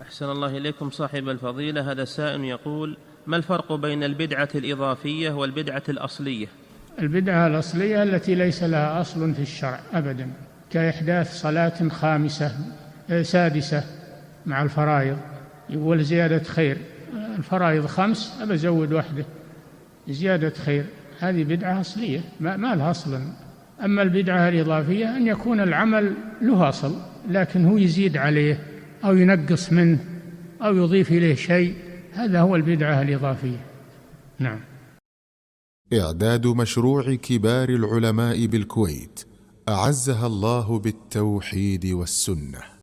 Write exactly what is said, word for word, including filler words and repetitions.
أحسن الله إليكم صاحب الفضيلة. هذا سائل يقول: ما الفرق بين البدعة الإضافية والبدعة الأصلية؟ البدعة الأصلية التي ليس لها أصل في الشرع أبدا، كإحداث صلاة خامسة سادسة مع الفرائض، يقول زيادة خير، الفرائض خمس أبى أزود واحدة زيادة خير، هذه بدعة أصلية ما, ما لها أصل. أما البدعة الإضافية أن يكون العمل له أصل لكن هو يزيد عليه أو ينقص منه أو يضيف إليه شيء، هذا هو البدعة الإضافية. نعم. إعداد مشروع كبار العلماء بالكويت أعزها الله بالتوحيد والسنة.